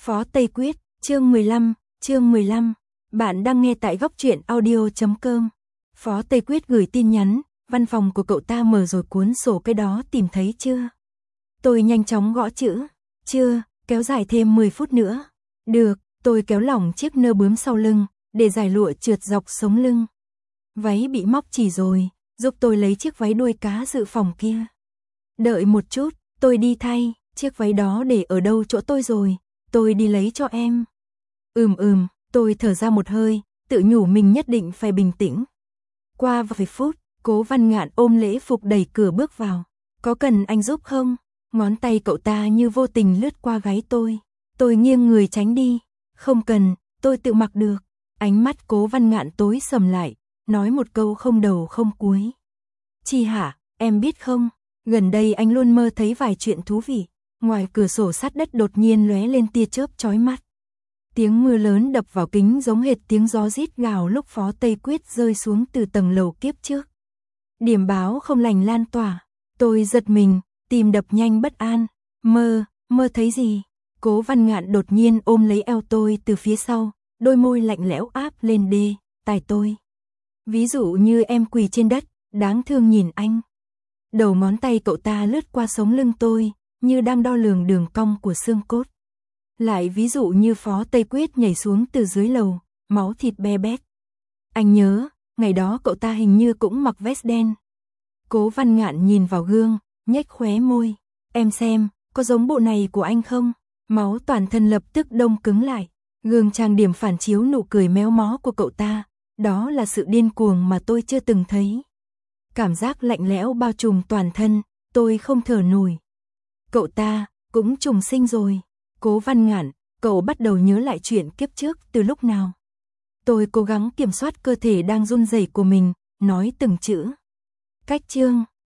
Phó Tây Quyết, chương 15. Bạn đang nghe tại góc truyện audio.com. Phó Tây Quyết gửi tin nhắn, văn phòng của cậu ta mở rồi cuốn sổ cái đó tìm thấy chưa? Tôi nhanh chóng gõ chữ, chưa, kéo dài thêm 10 phút nữa. Được, tôi kéo lỏng chiếc nơ bướm sau lưng, để giải lụa trượt dọc sống lưng. Váy bị móc chỉ rồi, giúp tôi lấy chiếc váy đuôi cá dự phòng kia. Đợi một chút, tôi đi thay, chiếc váy đó để ở đâu chỗ tôi rồi, tôi đi lấy cho em. Tôi thở ra một hơi, tự nhủ mình nhất định phải bình tĩnh. Qua vài phút, Cố Văn Ngạn ôm lễ phục đẩy cửa bước vào. Có cần anh giúp không? Ngón tay cậu ta như vô tình lướt qua gáy tôi. Tôi nghiêng người tránh đi. Không cần, tôi tự mặc được. Ánh mắt Cố Văn Ngạn tối sầm lại, nói một câu không đầu không cuối. Chi hả, em biết không, gần đây anh luôn mơ thấy vài chuyện thú vị. Ngoài cửa sổ sát đất đột nhiên lóe lên tia chớp chói mắt. Tiếng mưa lớn đập vào kính giống hệt tiếng gió rít gào lúc Phó Tây Quyết rơi xuống từ tầng lầu kiếp trước. Điểm báo không lành lan tỏa. Tôi giật mình, tim đập nhanh bất an. Mơ thấy gì? Cố Văn Ngạn đột nhiên ôm lấy eo tôi từ phía sau, đôi môi lạnh lẽo áp lên tai tôi. Ví dụ như em quỳ trên đất, đáng thương nhìn anh. Đầu ngón tay cậu ta lướt qua sống lưng tôi, như đang đo lường đường cong của xương cốt. Lại ví dụ như Phó Tây Quyết nhảy xuống từ dưới lầu, máu thịt be bét. Anh nhớ, ngày đó cậu ta hình như cũng mặc vest đen. Cố Văn Ngạn nhìn vào gương, nhếch khóe môi. Em xem, có giống bộ này của anh không? Máu toàn thân lập tức đông cứng lại. Gương trang điểm phản chiếu nụ cười méo mó của cậu ta. Đó là sự điên cuồng mà tôi chưa từng thấy. Cảm giác lạnh lẽo bao trùm toàn thân, tôi không thở nổi. Cậu ta, cũng trùng sinh rồi. Cố Văn Ngạn, cậu bắt đầu nhớ lại chuyện kiếp trước từ lúc nào? Tôi cố gắng kiểm soát cơ thể đang run rẩy của mình, nói từng chữ. Cách chương